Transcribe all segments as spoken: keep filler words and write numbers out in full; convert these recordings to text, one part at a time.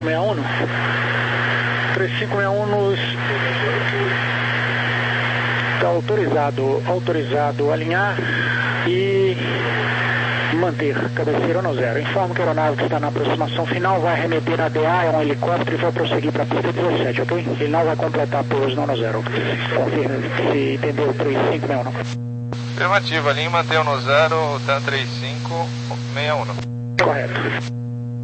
sessenta e um, três cinco seis um nos... Está autorizado, autorizado alinhar e manter cabeceira no zero. Informo que a aeronave que está na aproximação final vai remeter a D A, é um helicóptero e vai prosseguir para a pista dezessete, ok? Ele não vai completar pouso não no zero. Confirme se entendeu três cinco seis um não. Afirmativo, a linha mantém no zero, tá três cinco seis um. Correto.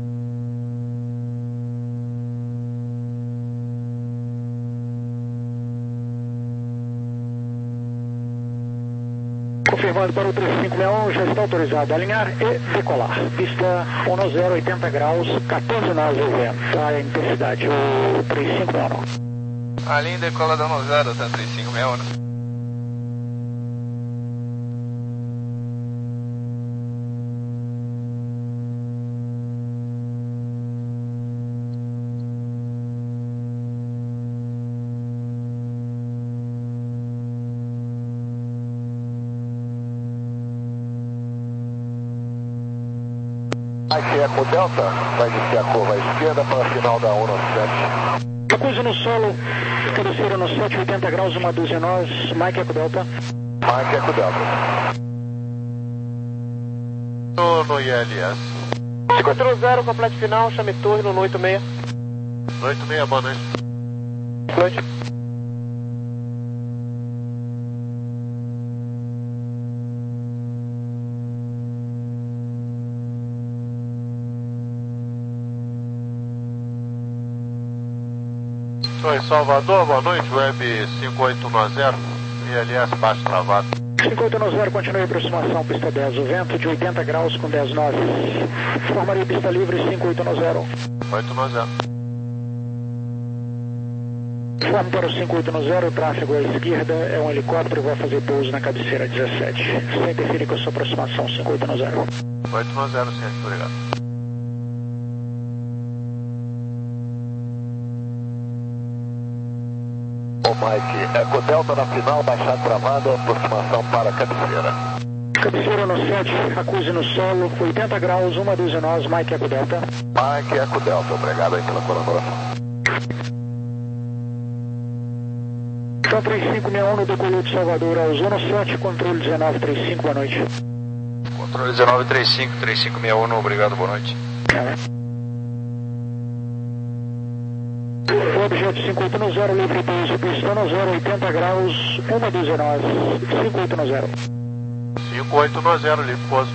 Confirmando para o três cinco seis um, já está autorizado a alinhar e decolar. Pista um no zero, oitenta graus, quatorze nós o vento, tá? A intensidade, o três cinco seis um. A linha decola no zero, tá três cinco seis um. Aqui é com o Delta, vai iniciar a curva à esquerda para a final da um no sete. Acusa no solo, cabeceira no sete, oitenta graus, uma dúzia nós, Mike Eco Delta. Mike Eco Delta. No, no I L S. cinco zero, complete final, chame torre no oito seis. oito seis, boa noite. Boa noite. Oi, Salvador, boa noite, Web cinco oito nove zero, I L S baixo travado. cinco oito nove zero, continue a aproximação, pista dez, o vento de oitenta graus com dez nove. Formaria pista livre cinco oito nove zero. oito nove zero. Forma para o cinco oito nove zero, o tráfego à esquerda, é um helicóptero, vai fazer pouso na cabeceira dezessete. Sem interferir com a sua aproximação, cinco oito nove zero. oito nove zero, sim, obrigado. O Mike Eco Delta na final, baixada travada, aproximação para a cabeceira. Cabeceira no sete, acuse no solo, oitenta graus, uma dúzia nós, Mike Eco Delta. Mike Eco Delta, obrigado aí pela colaboração. Então três cinco seis um no decolou de Salvador ao Zona sete, controle dezenove trinta e cinco, boa noite. Controle dezenove trinta e cinco, três cinco seis um, obrigado, boa noite. É. O objeto cinco oito nove zero, livre pouso, pista no zero, oitenta graus, uma dúzia nós, cinco oito nove zero. cinco oito nove zero, livre pouso.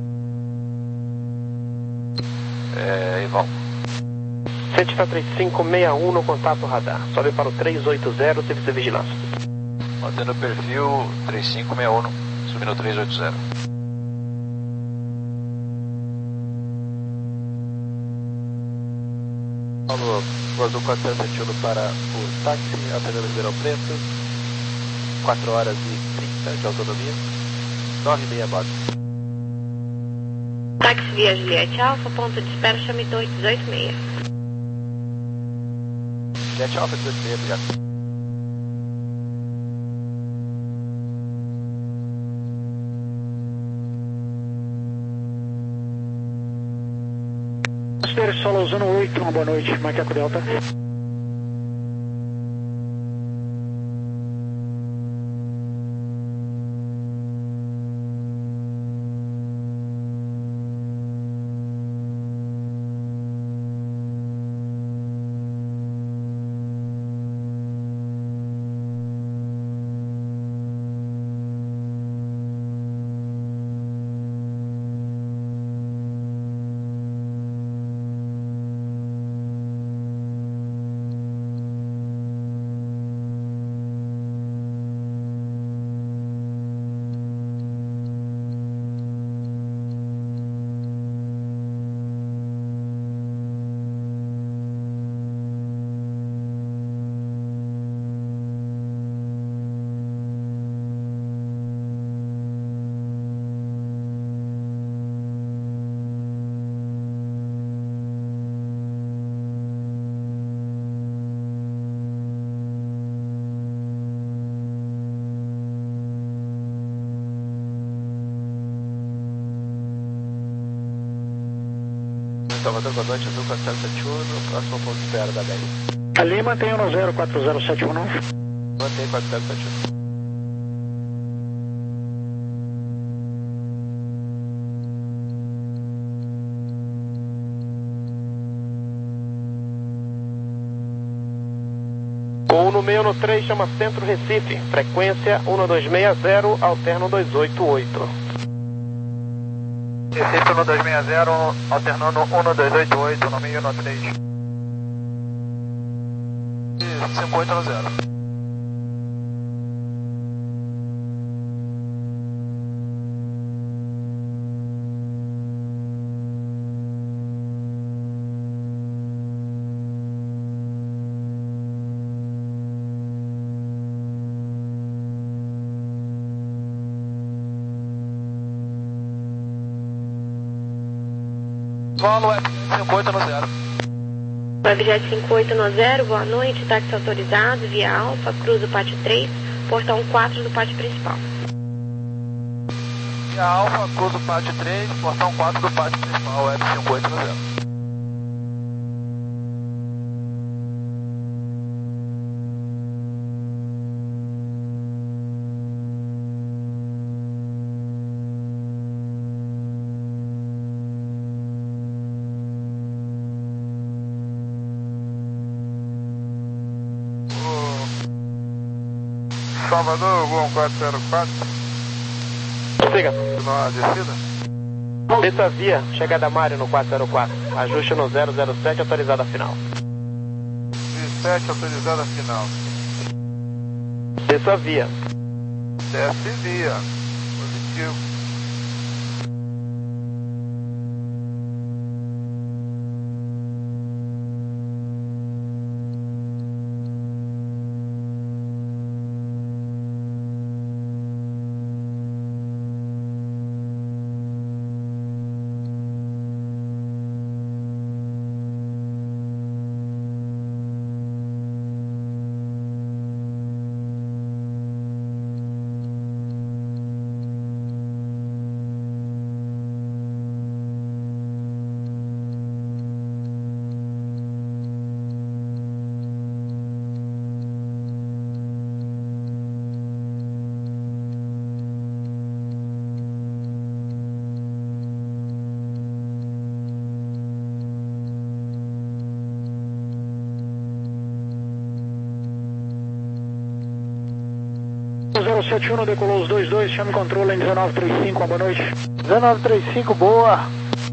É, Ival. Sete está três cinco seis um no contato radar. Sobe para o três oito zero, serviço de vigilância. Mantendo o perfil três cinco seis um, subindo três oito zero. Alô, Gordon quatro sete um para o táxi, Avenida Ribeirão Preto, quatro horas e trinta de autonomia, nove e meia base. Táxi via Juliette Alfa, ponto de espera, chame torre dezoito seis. Juliette Alfa, dezoito seis, obrigado. Espere solo usando oito, uma boa noite, Mike Eco Delta. Salvador, boa noite, Azul quatro zero sete um, próximo ponto de espera da dez. Ali mantém um zero quatro zero sete um, não? Mantém quatro zero sete um. Com no meio no três, chama Centro Recife, frequência um dois seis zero, alterno dois oito oito. Recife um dois seis zero, alternando um dois oito oito, no meio no três. cinco oito no zero. Volo é cinco oito no zero. Webjet cinco oito no zero, boa noite, táxi autorizado, via Alfa, cruza o pátio três, portão quatro do pátio principal. Via Alfa, cruza o pátio três, portão quatro do pátio principal, web cinco oito no zero. Salvador, Gol quatro zero quatro. Siga. Na descida? Desça via, chegada Mário no quatro zero quatro. Ajuste no zero zero sete, autorizada final. sete, autorizada final. Desça via. Desce via. Positivo. zero sete um decolou os dois dois, chame controle em dezenove trinta e cinco, boa noite. dezenove trinta e cinco, boa.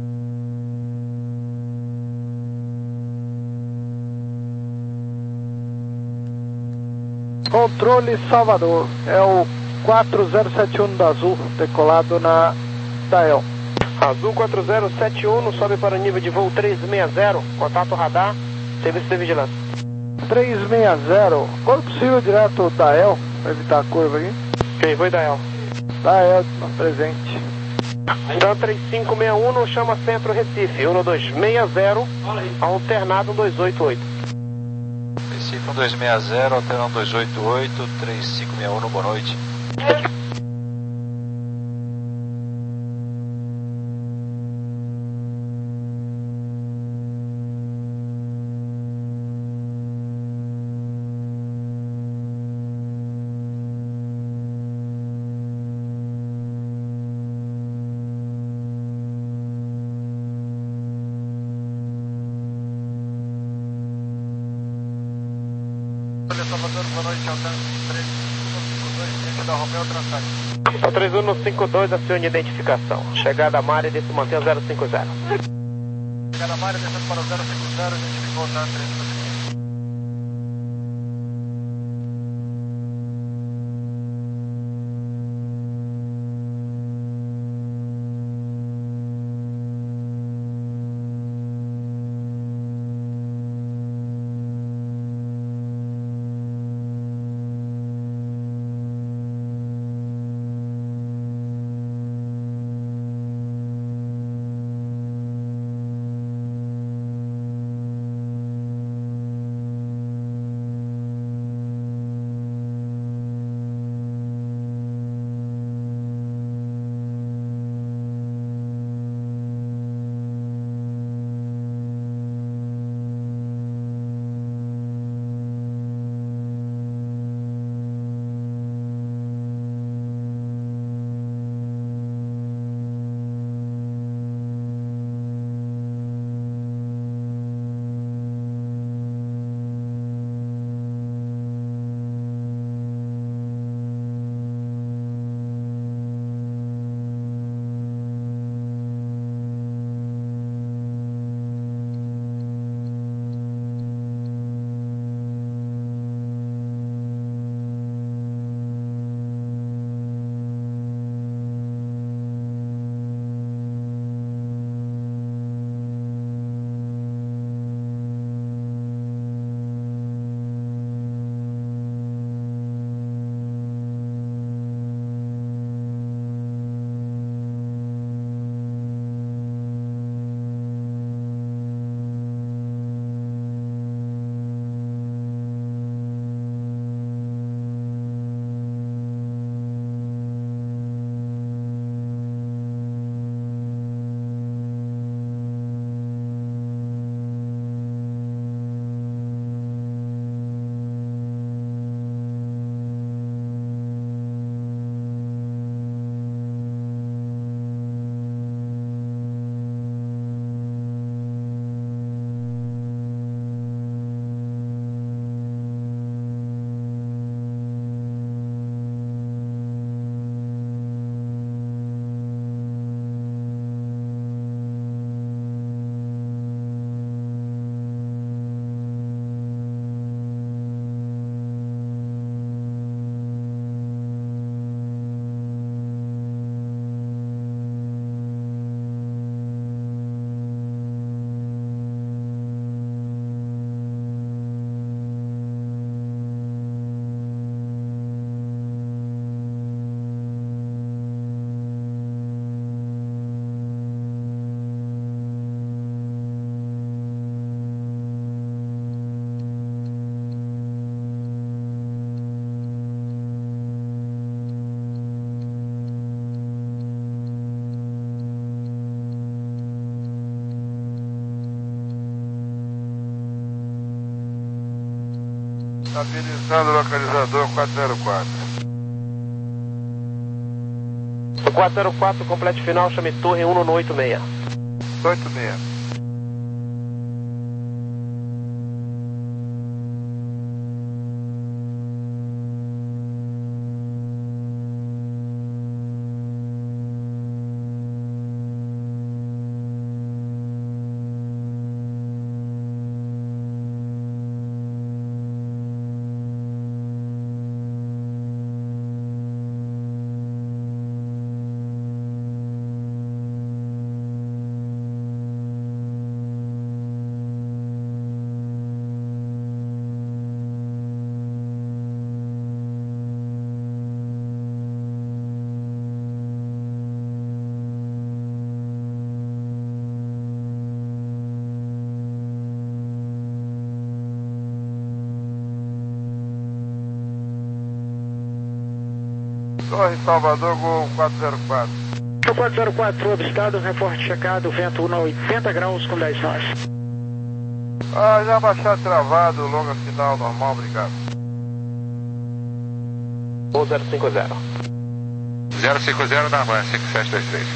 Controle Salvador, é o quatro zero sete um da Azul, decolado na Dael. Azul quatro zero sete um, sobe para o nível de voo três seis zero, contato radar, serviço de vigilância. três seis zero, quando possível direto Dael, para evitar a curva aqui. Ok, vou Dael. Dael, presente. Dan três cinco seis um, chama Centro Recife, um dois seis zero, alternado dois oito oito. Recife um dois seis zero, alternando dois oito oito, três cinco seis um, boa noite. Salvador, boa noite, Altan três um cinco dois, diante da Romeo Transact. três um cinco dois, acione de identificação. Chegada a Mária, desse mantém o zero cinco zero. Chegada a Mária, descendo para o zero cinco zero, identificou o Altan três um cinco dois. Estabilizando o localizador quatro zero quatro. quatro zero quatro, complete final, chame torre um no oito seis. oito seis. Torre Salvador, Gol quatro zero quatro. quatro zero quatro, obstado, reporte checado, vento um a oitenta graus com dez nós. Ah, já baixar travado, longa final normal, obrigado. um zero cinco zero. zero cinco zero na van, cinco sete dois três.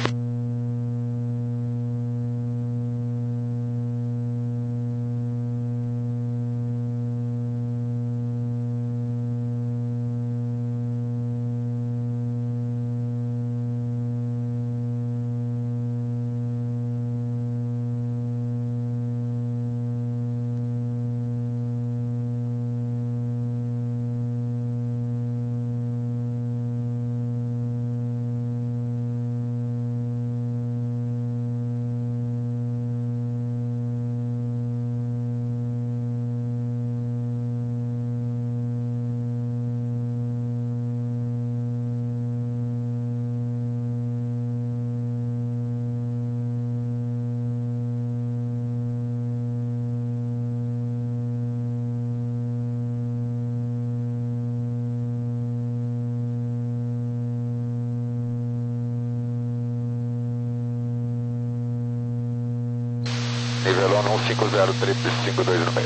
Nivelando um cinco zero, triplo cinco dois no meio.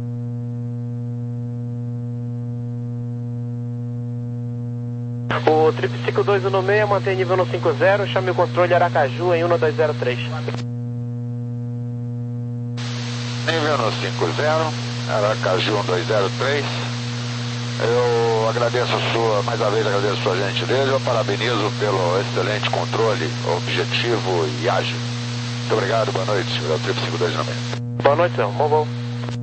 O triplo cinco dois no meio, mantém nível no cinco zero, chame o controle Aracaju em um dois zero três. Nível no cinco zero, Aracaju um dois zero três. Eu agradeço a sua, mais uma vez agradeço a sua gentileza, eu parabenizo pelo excelente controle, objetivo e ágil. Muito obrigado, boa noite. É o triplo cinco dois no meio. Boa noite, senhor. Bom voo.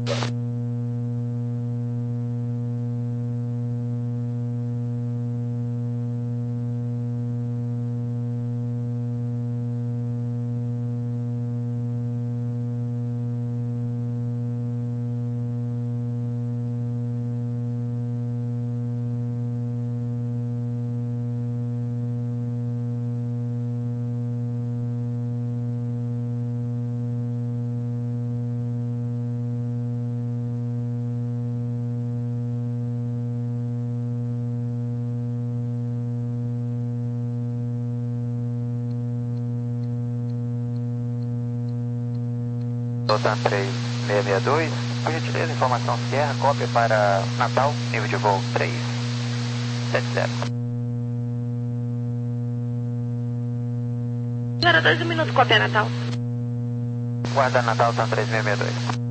Delta três seis seis dois, por gentileza, informação Sierra, cópia para Natal, nível de voo três sete zero. zero dois, um minuto, cópia Natal. Guarda Natal, Delta três seis seis dois.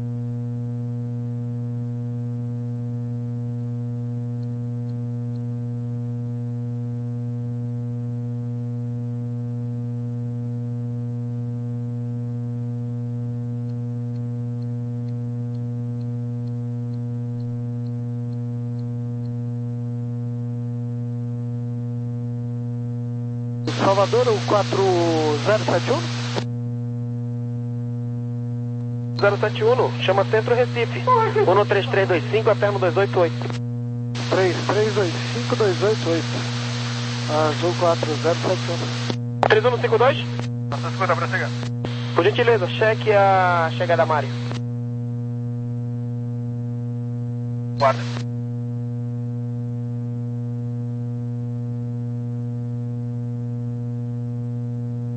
Salvador, o quatro zero sete um? zero sete um, chama Centro Recife. um três três dois cinco, até no dois oito oito. três três dois cinco, dois oito oito. Azul quatro zero sete um. três um cinco dois? Nossa, escuta para chegar. Por gentileza, cheque a chegada Mário. Guarda.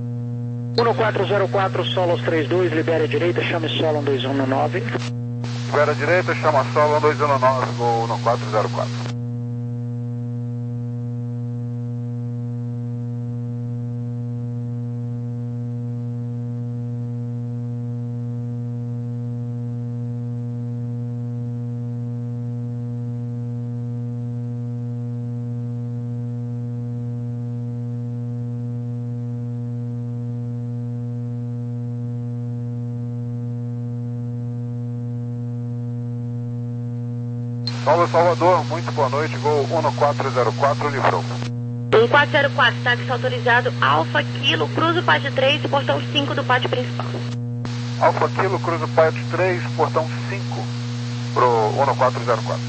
um quatro zero quatro, Solos trinta e dois, libere a direita, chame Solo um dois um no nove. Espera direita, chama solo um dois um nove, gol no quatro zero quatro. Salve Salvador, muito boa noite, gol um quatro zero quatro, livrou. um quatro zero quatro, táxi autorizado, Alfa Kilo, cruza o pátio três, portão cinco do pátio principal. Alfa Kilo, cruza o pátio três, portão cinco, pro um quatro zero quatro.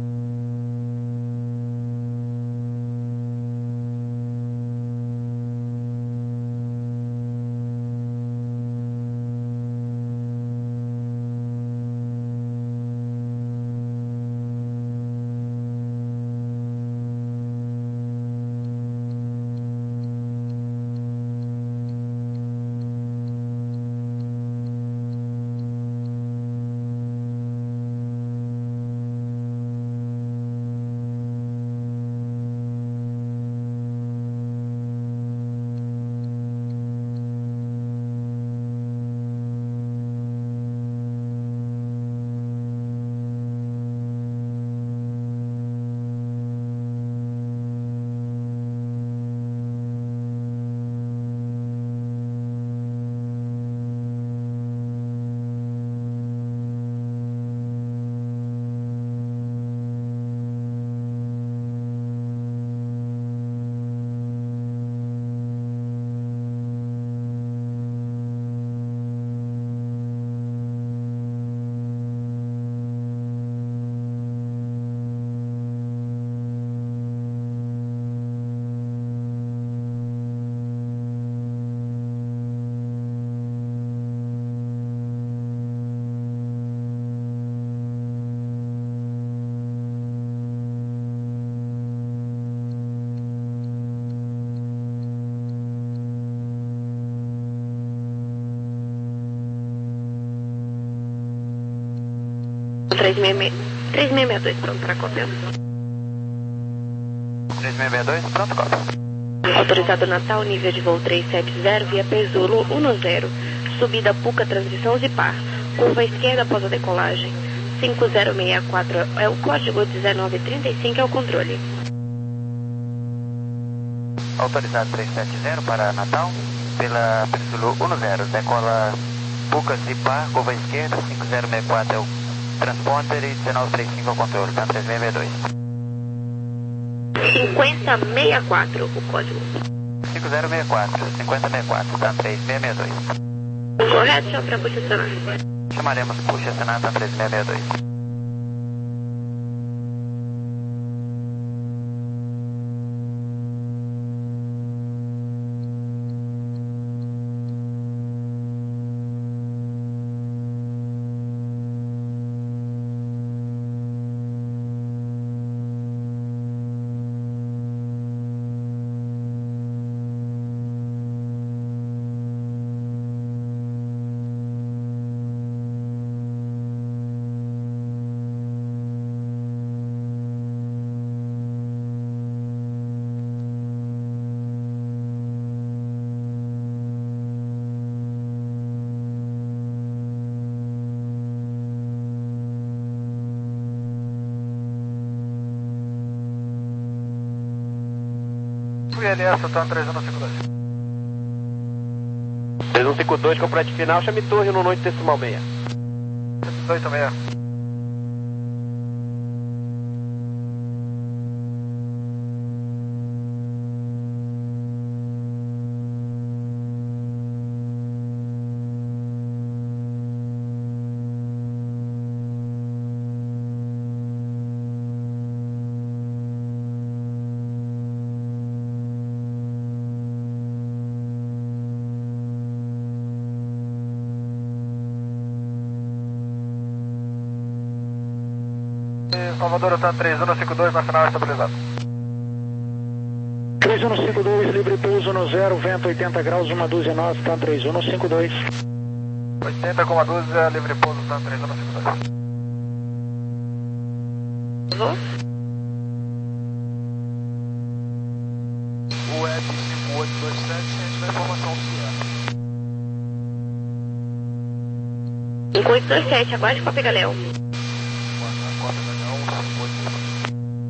três seis seis dois, pronto para cópia. três seis seis dois, pronto, cópia. Autorizado Natal, nível de voo trezentos e setenta, via Pesulo dez, subida Puca, transição Zipar, curva esquerda após a decolagem. cinco zero seis quatro é o código, dezenove trinta e cinco é o controle. Autorizado trezentos e setenta para Natal, pela Pesulo dez, decola Puca, Zipar, curva esquerda, cinco zero seis quatro é o transponder e dezenove trinta e cinco é o controle, tá? três seis seis dois. cinquenta sessenta e quatro o código. cinco zero seis quatro, cinquenta sessenta e quatro, tá? três seis seis dois. Correto, chama para puxa acionar. Chamaremos puxa acionar, tá? três seis seis dois. I L S, tá três um cinco dois. três um cinco dois, complete final, chame torre no noite decimal seis. dezoito seis. Salvador, tá três um cinco dois, nacional estabilizado. três um cinco dois, livre pouso no zero, vento oitenta graus, uma dúzia nós, tá três um cinco dois. oitenta com uma dúzia, livre pouso, tá três um cinco dois. Vou? O web cinco oito dois sete, gente, da informação oficial. cinco oito dois sete, aguarde Copa Galéu. Copa Galéu, cinco oito dois sete.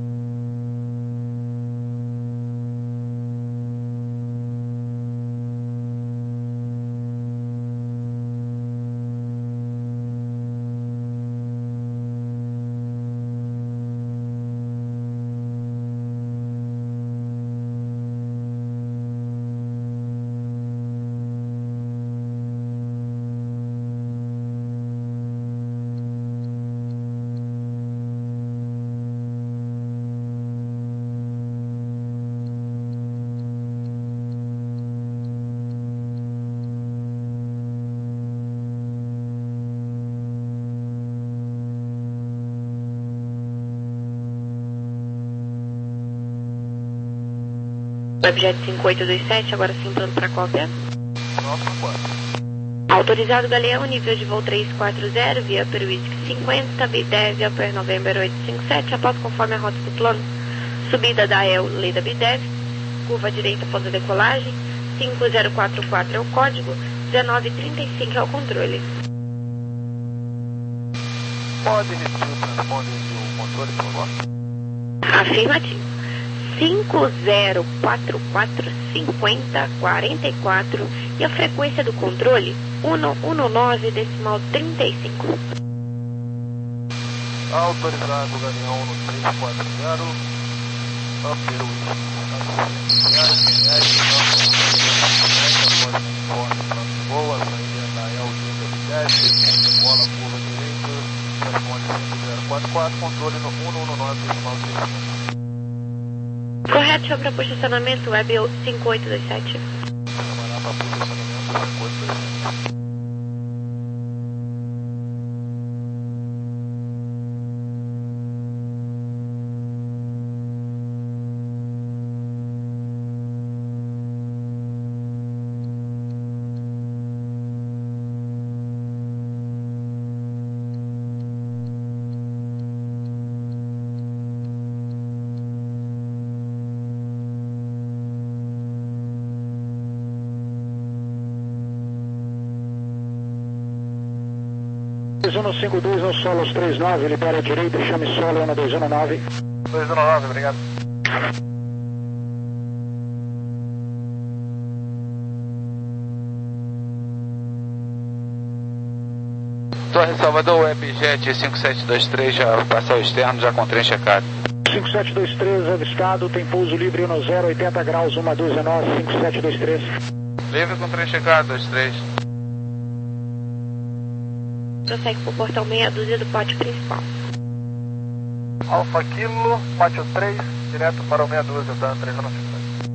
Webjet cinco oito dois sete, agora sim pronto para cópia. Pronto para quatro. Autorizado Galeão, nível de voo três quatro zero, via Peruísque cinquenta, B dez, Upper November oito cinco sete, após conforme a rota do plano. Subida da E L, lei da B dez, curva direita após a decolagem, cinco zero quatro quatro é o código, dezenove trinta e cinco é o controle. Pode repetir o transponder e o controle, por favor? Afirmativo. cinco zero quatro quatro cinquenta quarenta e quatro e a frequência do controle cento e dezenove decimal trinta e cinco. Autorizado Galeão no três quatro zero, Upper Whisky zero, P S, após conforme plano de voo, a saída da E L D B dez, decola curva direita, responde cinco zero quatro quatro, controle no cento e dezenove decimal trinta e cinco. Correto, chama para posicionamento web cinco oito dois sete. Trabalhar para posicionamento cinco oito dois sete. um cinco dois no Solos trinta e nove, libera a direita, chame solo um dois um nove. dois um nove, obrigado. Torre Salvador, Webjet cinco sete dois três, já passa ao externo, já com trem checado. cinco sete dois três, avistado, tem pouso livre no zero, oitenta graus, um dois nove, cinco sete dois três. Livre com trem checado, dois três. Prossegue para o portão meia dúzia do pátio principal. Alfa Kilo, pátio três, direto para o meia dúzia da três nove cinco.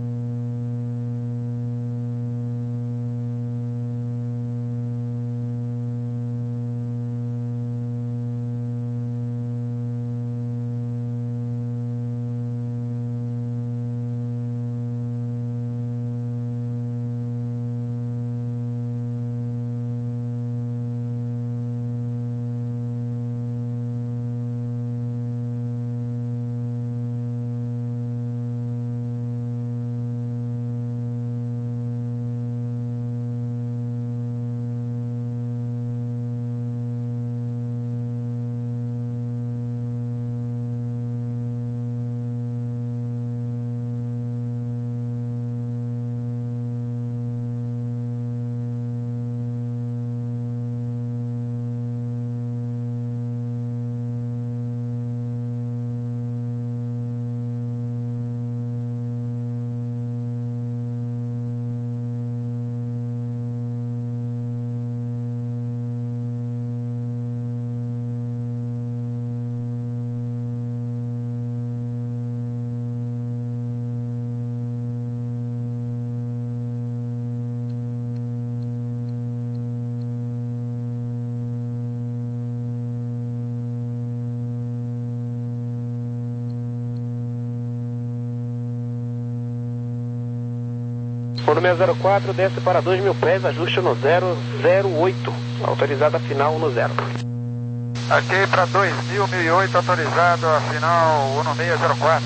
Por seis zero quatro, desce para dois mil pés, ajuste no zero zero oito. Autorizada final no zero. Ok, para dois mil, mil e oito, autorizado a final um seis zero quatro.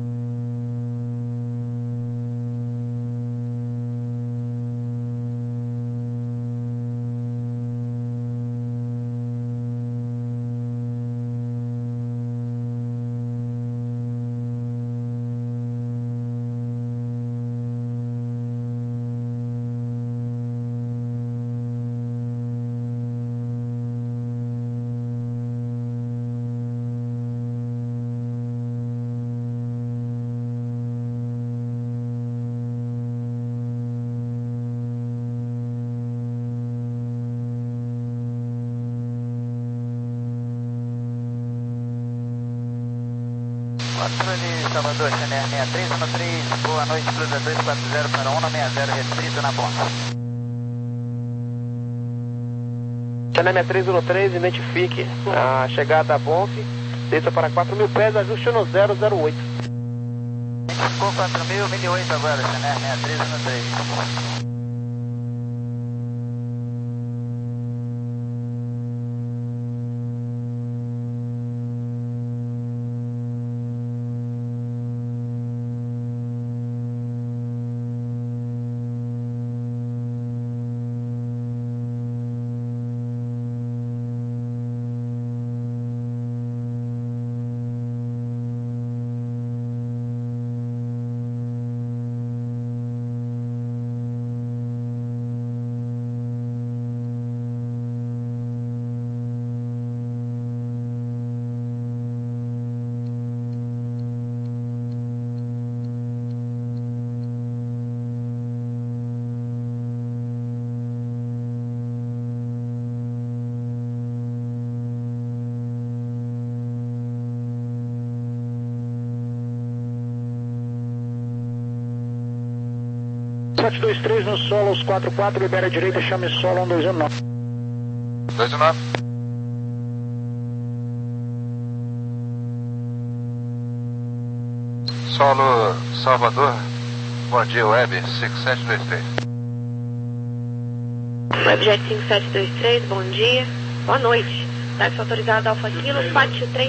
Controle Salvador, Channel sessenta e três um três, boa noite, Cruza dois quatro zero para um seis zero, restrito na ponta. Channel sessenta e três um três, identifique a chegada da Bonf, desça para quatro mil pés, ajuste no zero zero oito. Ficou quatro mil, mil e oito agora, Channel sessenta e três um três. sete dois três no solo, os quatro quatro, libera a direita, chame solo um dois um nove. dois um nove. Solo Salvador, bom dia, Web cinco sete dois três. Webjet cinco sete dois três, bom dia, boa noite. Táxi autorizado Alfa Kilo, pátio três.